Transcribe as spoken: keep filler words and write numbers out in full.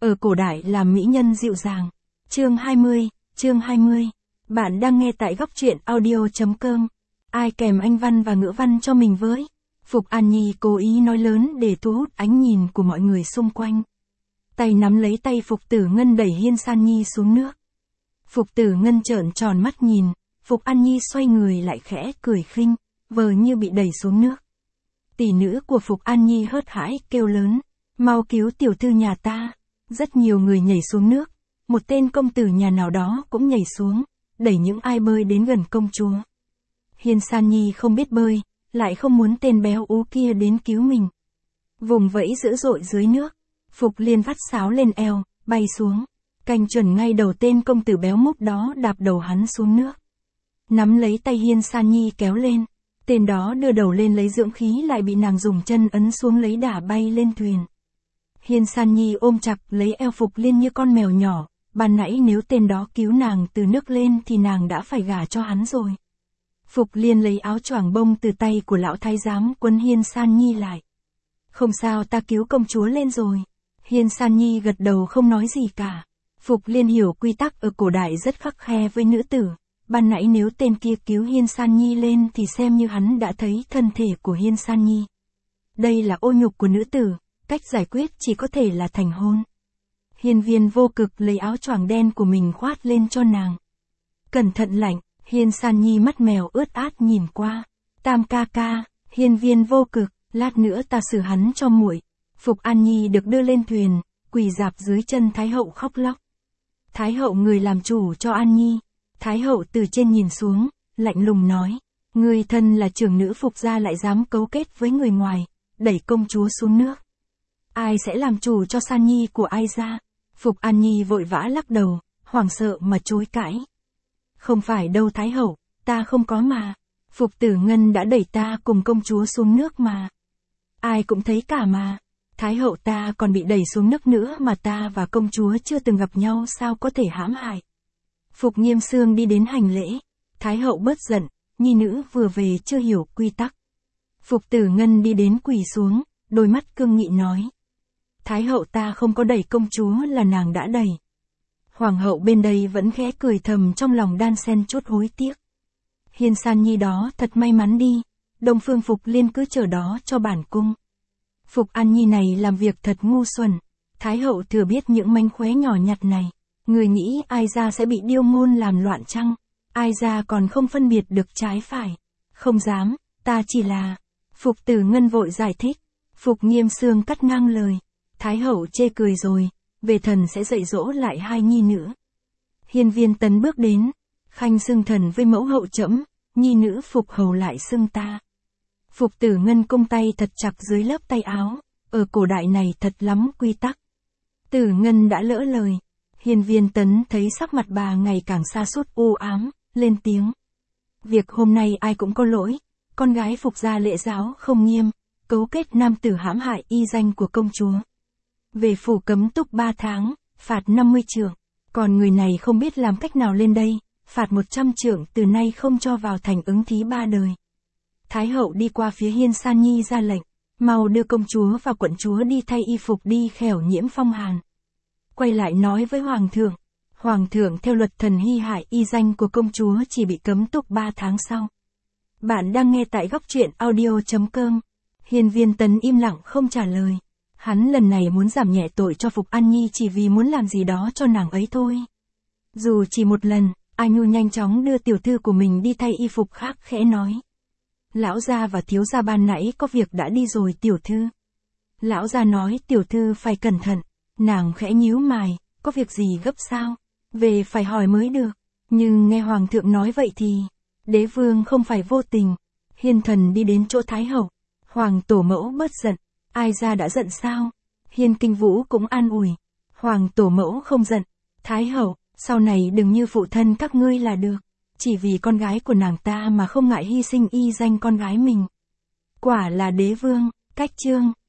ở cổ đại làm mỹ nhân dịu dàng. Chương hai mươi, chương hai mươi. Bạn đang nghe tại góc truyện audio.com. Ai kèm anh văn và ngữ văn cho mình với? Phục An Nhi cố ý nói lớn để thu hút ánh nhìn của mọi người xung quanh. Tay nắm lấy tay Phục Tử Ngân đẩy Hiên San Nhi xuống nước. Phục Tử Ngân trợn tròn mắt nhìn, Phục An Nhi xoay người lại khẽ cười khinh, vờ như bị đẩy xuống nước. Tỷ nữ của Phục An Nhi hớt hãi kêu lớn, mau cứu tiểu thư nhà ta. Rất nhiều người nhảy xuống nước, một tên công tử nhà nào đó cũng nhảy xuống, đẩy những ai bơi đến gần công chúa. Hiên San Nhi không biết bơi, lại không muốn tên béo ú kia đến cứu mình. Vùng vẫy dữ dội dưới nước, Phục Liên vắt sáo lên eo, bay xuống, canh chuẩn ngay đầu tên công tử béo múp đó đạp đầu hắn xuống nước. Nắm lấy tay Hiên San Nhi kéo lên, tên đó đưa đầu lên lấy dưỡng khí lại bị nàng dùng chân ấn xuống lấy đà bay lên thuyền. Hiên San Nhi ôm chặt lấy eo Phục Liên như con mèo nhỏ, ban nãy nếu tên đó cứu nàng từ nước lên thì nàng đã phải gả cho hắn rồi. Phục Liên lấy áo choàng bông từ tay của lão thái giám quấn Hiên San Nhi lại. Không sao, ta cứu công chúa lên rồi. Hiên San Nhi gật đầu không nói gì cả. Phục Liên hiểu quy tắc ở cổ đại rất khắt khe với nữ tử. Ban nãy nếu tên kia cứu Hiên San Nhi lên thì xem như hắn đã thấy thân thể của Hiên San Nhi. Đây là ô nhục của nữ tử, cách giải quyết chỉ có thể là thành hôn. Hiên Viên Vô Cực lấy áo choàng đen của mình khoác lên cho nàng. Cẩn thận lạnh, Hiên San Nhi mắt mèo ướt át nhìn qua. Tam ca ca, Hiên Viên Vô Cực, lát nữa ta xử hắn cho muội. Phục An Nhi được đưa lên thuyền, quỳ rạp dưới chân Thái hậu khóc lóc. Thái hậu người làm chủ cho An Nhi. Thái hậu từ trên nhìn xuống, lạnh lùng nói, người thân là trưởng nữ Phục gia lại dám cấu kết với người ngoài, đẩy công chúa xuống nước. Ai sẽ làm chủ cho San Nhi của ai ra? Phục An Nhi vội vã lắc đầu, hoảng sợ mà chối cãi. Không phải đâu Thái hậu, ta không có mà. Phục Tử Ngân đã đẩy ta cùng công chúa xuống nước mà. Ai cũng thấy cả mà. Thái hậu ta còn bị đẩy xuống nước nữa mà ta và công chúa chưa từng gặp nhau sao có thể hãm hại. Phục Nghiêm Xương đi đến hành lễ. Thái hậu bớt giận, nhi nữ vừa về chưa hiểu quy tắc. Phục Tử Ngân đi đến quỳ xuống, đôi mắt cương nghị nói. Thái hậu ta không có đẩy công chúa là nàng đã đẩy. Hoàng hậu bên đây vẫn khẽ cười thầm trong lòng đan xen chút hối tiếc. Hiên San Nhi đó thật may mắn đi, Đông Phương Phục Liên cứ chờ đó cho bản cung. Phục An Nhi này làm việc thật ngu xuẩn. Thái hậu thừa biết những mánh khóe nhỏ nhặt này. Người nghĩ ai ra sẽ bị điêu ngôn làm loạn chăng? Ai ra còn không phân biệt được trái phải? Không dám, ta chỉ là... Phục Tử Ngân vội giải thích. Phục Nghiêm Xương cắt ngang lời. Thái hậu chê cười rồi, về thần sẽ dạy dỗ lại hai nhi nữa. Hiên Viên Tấn bước đến, khanh xưng thần với mẫu hậu trẫm, nhi nữ Phục hầu lại xưng ta. Phục Tử Ngân cung tay thật chặt dưới lớp tay áo, ở cổ đại này thật lắm quy tắc. Tử Ngân đã lỡ lời. Hiên Viên Tấn thấy sắc mặt bà ngày càng sa sút u ám, lên tiếng. Việc hôm nay ai cũng có lỗi, con gái Phục gia lễ giáo không nghiêm, cấu kết nam tử hãm hại y danh của công chúa. Về phủ cấm túc ba tháng, phạt năm mươi trượng, còn người này không biết làm cách nào lên đây, phạt một trăm trượng từ nay không cho vào thành ứng thí ba đời. Thái hậu đi qua phía Hiên San Nhi ra lệnh, mau đưa công chúa và quận chúa đi thay y phục đi khẻo nhiễm phong hàn. Quay lại nói với Hoàng thượng, Hoàng thượng theo luật thần hy hại y danh của công chúa chỉ bị cấm túc ba tháng sau. Bạn đang nghe tại góc truyện audio.com. Hiên Viên Tấn im lặng không trả lời. Hắn lần này muốn giảm nhẹ tội cho Phục An Nhi chỉ vì muốn làm gì đó cho nàng ấy thôi. Dù chỉ một lần, A Nhu nhanh chóng đưa tiểu thư của mình đi thay y phục khác khẽ nói. Lão gia và thiếu gia ban nãy có việc đã đi rồi tiểu thư. Lão gia nói tiểu thư phải cẩn thận. Nàng khẽ nhíu mày, có việc gì gấp sao? Về phải hỏi mới được. Nhưng nghe Hoàng thượng nói vậy thì, đế vương không phải vô tình. Hiên thần đi đến chỗ Thái hậu. Hoàng tổ mẫu bớt giận. Ai ra đã giận sao? Hiên Kinh Vũ cũng an ủi. Hoàng tổ mẫu không giận. Thái hậu, sau này đừng như phụ thân các ngươi là được. Chỉ vì con gái của nàng ta mà không ngại hy sinh y danh con gái mình. Quả là đế vương, cách chương.